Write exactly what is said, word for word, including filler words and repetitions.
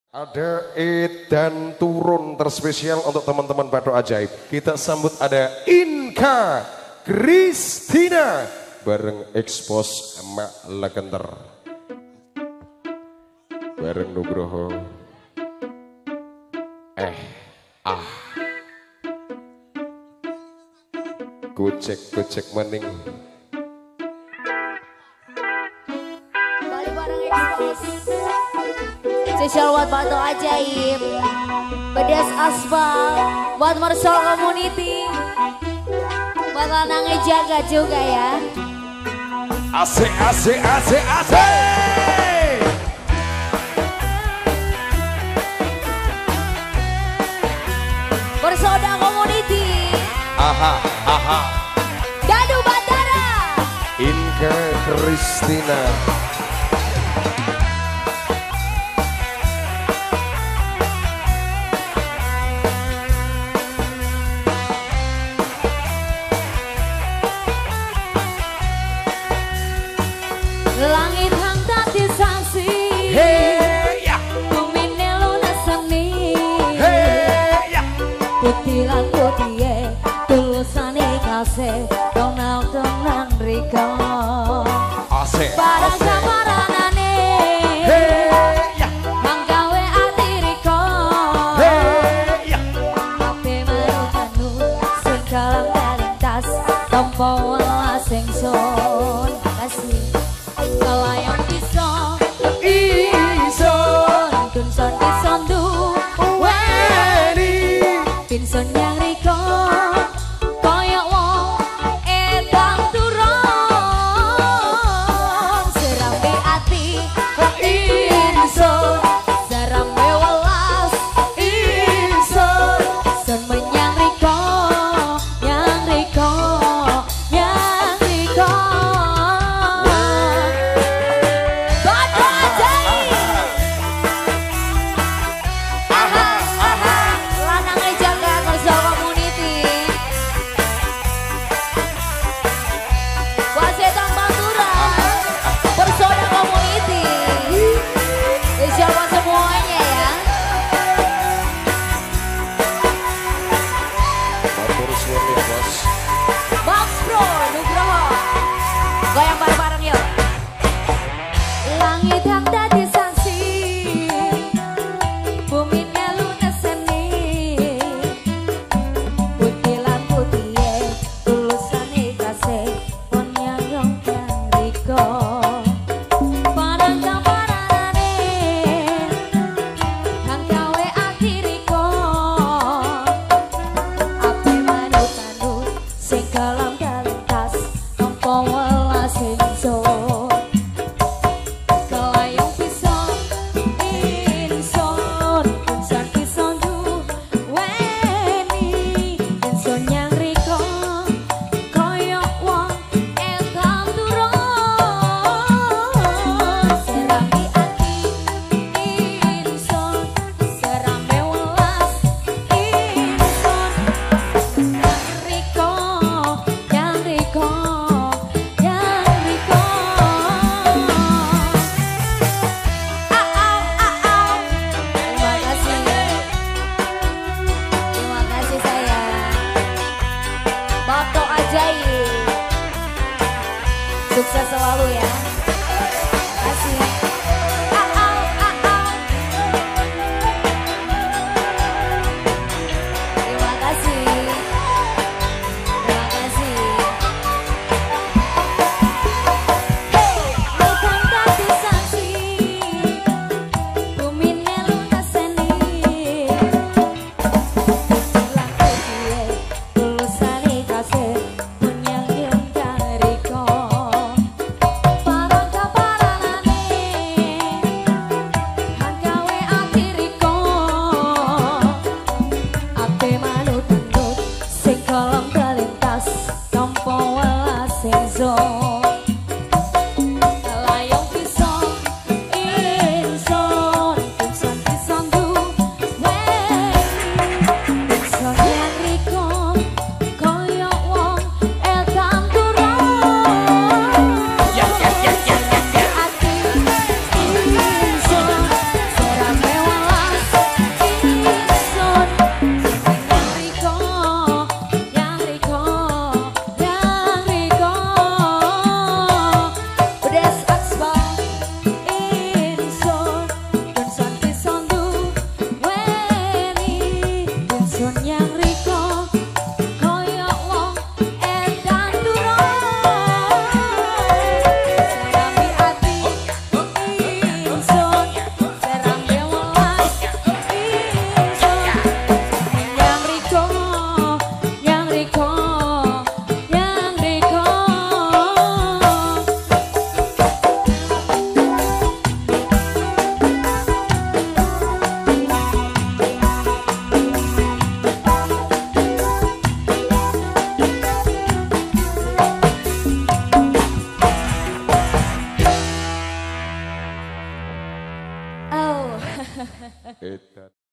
Ada edan turun terspesial untuk teman-teman Batok Ajaib. Kita sambut ada Inka Kristina bareng Expos Emak Legender. Bareng Nugroho. Eh, ah. Gojek-gojek maning. Balik bareng Expos. Spesial buat Batok Ajaib, pedas aspal, buat Marshall Community, buat lanangnya jaga juga ya. Asik, asik, asik, asik. Bersoda Community. Aha, aha. Dadu Batara. Inka Kristina. Langit hang tadi saksi, Hey ya, bumi nelona seni, hey ya. putilan putie, tulusane kasih, donang donang riko, Asik, para asik. gambaranane, Hey ya, manggawe ati riko, hey ya. ape marutanu, sekalang talintas, tompo sing son, kasih. Kelayang pisau Ison Tunson ison du Weni Pinson yang riko Koyok wong edang turun Serambe ati Ison Serambe welas Ison Son menyang riko Yang riko Yang riko Batok Ajaib Edan.